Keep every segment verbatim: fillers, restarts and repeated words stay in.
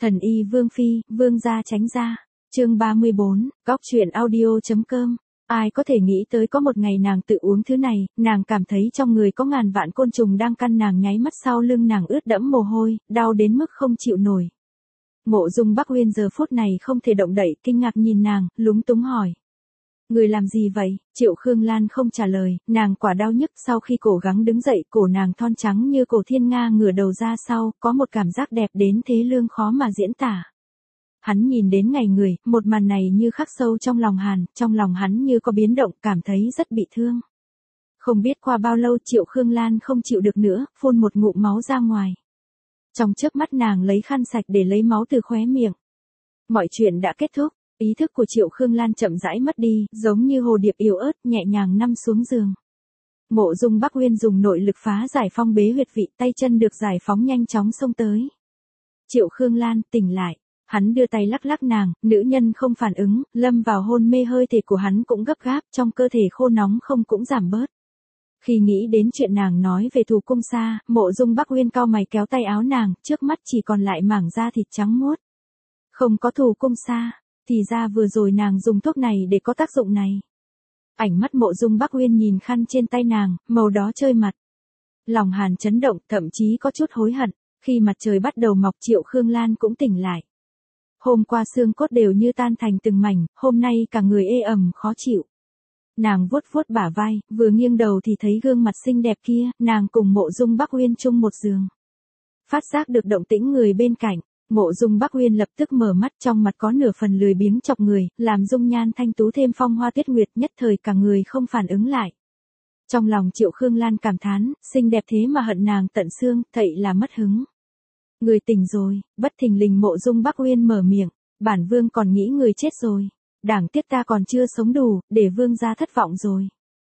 Thần y Vương Phi, Vương gia tránh ra. Chương ba mươi bốn, Góc truyện audio.com. Ai có thể nghĩ tới có một ngày nàng tự uống thứ này, nàng cảm thấy trong người có ngàn vạn côn trùng đang căn nàng, nháy mắt sau lưng nàng ướt đẫm mồ hôi, đau đến mức không chịu nổi. Mộ Dung Bắc Uyên giờ phút này không thể động đậy, kinh ngạc nhìn nàng, lúng túng hỏi. Người làm gì vậy? Triệu Khương Lan không trả lời, nàng quả đau nhức. Sau khi cố gắng đứng dậy, cổ nàng thon trắng như cổ thiên nga ngửa đầu ra sau, có một cảm giác đẹp đến thế lương khó mà diễn tả. Hắn nhìn đến ngày người, một màn này như khắc sâu trong lòng Hàn, trong lòng hắn như có biến động, cảm thấy rất bị thương. Không biết qua bao lâu Triệu Khương Lan không chịu được nữa, phun một ngụm máu ra ngoài. Trong chớp mắt nàng lấy khăn sạch để lấy máu từ khóe miệng. Mọi chuyện đã kết thúc. Ý thức của Triệu Khương Lan chậm rãi mất đi, giống như hồ điệp yếu ớt nhẹ nhàng nằm xuống giường. Mộ Dung Bắc Uyên dùng nội lực phá giải phong bế huyệt vị, tay chân được giải phóng nhanh chóng xông tới. Triệu Khương Lan tỉnh lại, hắn đưa tay lắc lắc nàng, nữ nhân không phản ứng, lâm vào hôn mê, hơi thở của hắn cũng gấp gáp, trong cơ thể khô nóng không cũng giảm bớt. Khi nghĩ đến chuyện nàng nói về Thù Cung Sa, Mộ Dung Bắc Uyên cau mày kéo tay áo nàng, trước mắt chỉ còn lại mảng da thịt trắng muốt. Không có Thù Cung Sa. Thì ra vừa rồi nàng dùng thuốc này để có tác dụng này. Ánh mắt Mộ Dung Bắc Uyên nhìn khăn trên tay nàng, màu đó chơi mặt. Lòng Hàn chấn động, thậm chí có chút hối hận. Khi mặt trời bắt đầu mọc, Triệu Khương Lan cũng tỉnh lại. Hôm qua xương cốt đều như tan thành từng mảnh, hôm nay cả người ê ẩm khó chịu. Nàng vuốt vuốt bả vai, vừa nghiêng đầu thì thấy gương mặt xinh đẹp kia, nàng cùng Mộ Dung Bắc Uyên chung một giường. Phát giác được động tĩnh người bên cạnh. Mộ Dung Bắc Uyên lập tức mở mắt, trong mặt có nửa phần lười biếng chọc người, làm dung nhan thanh tú thêm phong hoa tuyết nguyệt, nhất thời cả người không phản ứng lại. Trong lòng Triệu Khương Lan cảm thán, xinh đẹp thế mà hận nàng tận xương, thậy là mất hứng. Người tỉnh rồi. Bất thình lình Mộ Dung Bắc Uyên mở miệng, bản vương còn nghĩ người chết rồi. Đáng tiếc ta còn chưa sống đủ, để vương gia thất vọng rồi.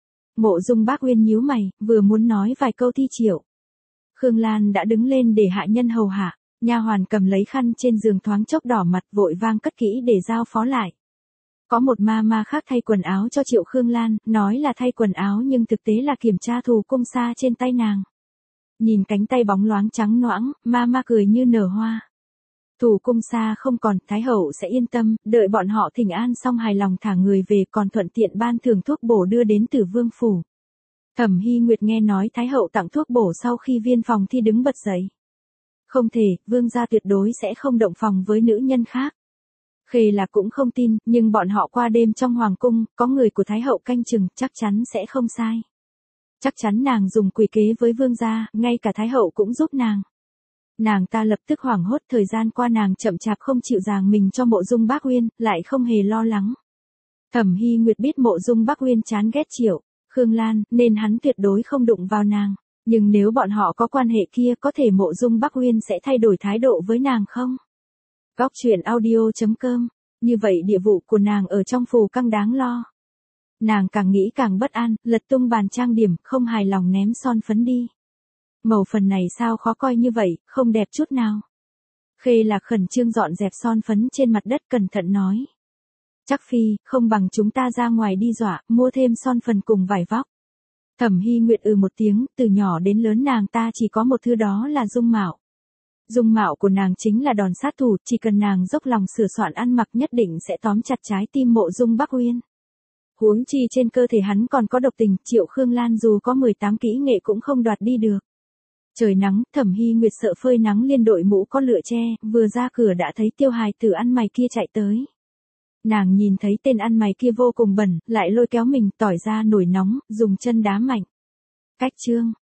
Mộ Dung Bắc Uyên nhíu mày, vừa muốn nói vài câu thi Triệu Khương Lan đã đứng lên để hạ nhân hầu hạ. Nha hoàn cầm lấy khăn trên giường thoáng chốc đỏ mặt, vội vang cất kỹ để giao phó lại. Có một ma ma khác thay quần áo cho Triệu Khương Lan, nói là thay quần áo nhưng thực tế là kiểm tra Thù Cung Sa trên tay nàng. Nhìn cánh tay bóng loáng trắng noãng, ma ma cười như nở hoa. Thù Cung Sa không còn, Thái hậu sẽ yên tâm, đợi bọn họ thỉnh an xong hài lòng thả người về, còn thuận tiện ban thưởng thuốc bổ đưa đến Tử Vương phủ. Thẩm Hy Nguyệt nghe nói Thái hậu tặng thuốc bổ sau khi viên phòng thi đứng bật dậy. Không thể, vương gia tuyệt đối sẽ không động phòng với nữ nhân khác. Khê là cũng không tin, nhưng bọn họ qua đêm trong hoàng cung, có người của Thái hậu canh chừng, chắc chắn sẽ không sai. Chắc chắn nàng dùng quỷ kế với vương gia, ngay cả Thái hậu cũng giúp nàng. Nàng ta lập tức hoảng hốt, thời gian qua nàng chậm chạp không chịu giàng mình cho Mộ Dung Bắc Uyên, lại không hề lo lắng. Thẩm Hy Nguyệt biết Mộ Dung Bắc Uyên chán ghét Triệu Khương Lan, nên hắn tuyệt đối không đụng vào nàng. Nhưng nếu bọn họ có quan hệ kia, có thể Mộ Dung Bắc Uyên sẽ thay đổi thái độ với nàng không? Góc truyện audio.com. Như vậy địa vụ của nàng ở trong phù căng đáng lo. Nàng càng nghĩ càng bất an, lật tung bàn trang điểm, không hài lòng ném son phấn đi. Màu phần này sao khó coi như vậy, không đẹp chút nào. Khê là khẩn trương dọn dẹp son phấn trên mặt đất, cẩn thận nói. Chắc phi, không bằng chúng ta ra ngoài đi dọa, mua thêm son phấn cùng vải vóc. Thẩm Hy Nguyệt ừ một tiếng, từ nhỏ đến lớn nàng ta chỉ có một thứ, đó là dung mạo. Dung mạo của nàng chính là đòn sát thủ, chỉ cần nàng dốc lòng sửa soạn ăn mặc nhất định sẽ tóm chặt trái tim Mộ Dung Bắc Uyên. Huống chi trên cơ thể hắn còn có độc tình, Triệu Khương Lan dù có mười tám kỹ nghệ cũng không đoạt đi được. Trời nắng, Thẩm Hy Nguyệt sợ phơi nắng liên đội mũ có lửa che, vừa ra cửa đã thấy Tiêu hài tử ăn mày kia chạy tới. Nàng nhìn thấy tên ăn mày kia vô cùng bẩn, lại lôi kéo mình, tỏi ra nổi nóng, dùng chân đá mạnh. Cách chương.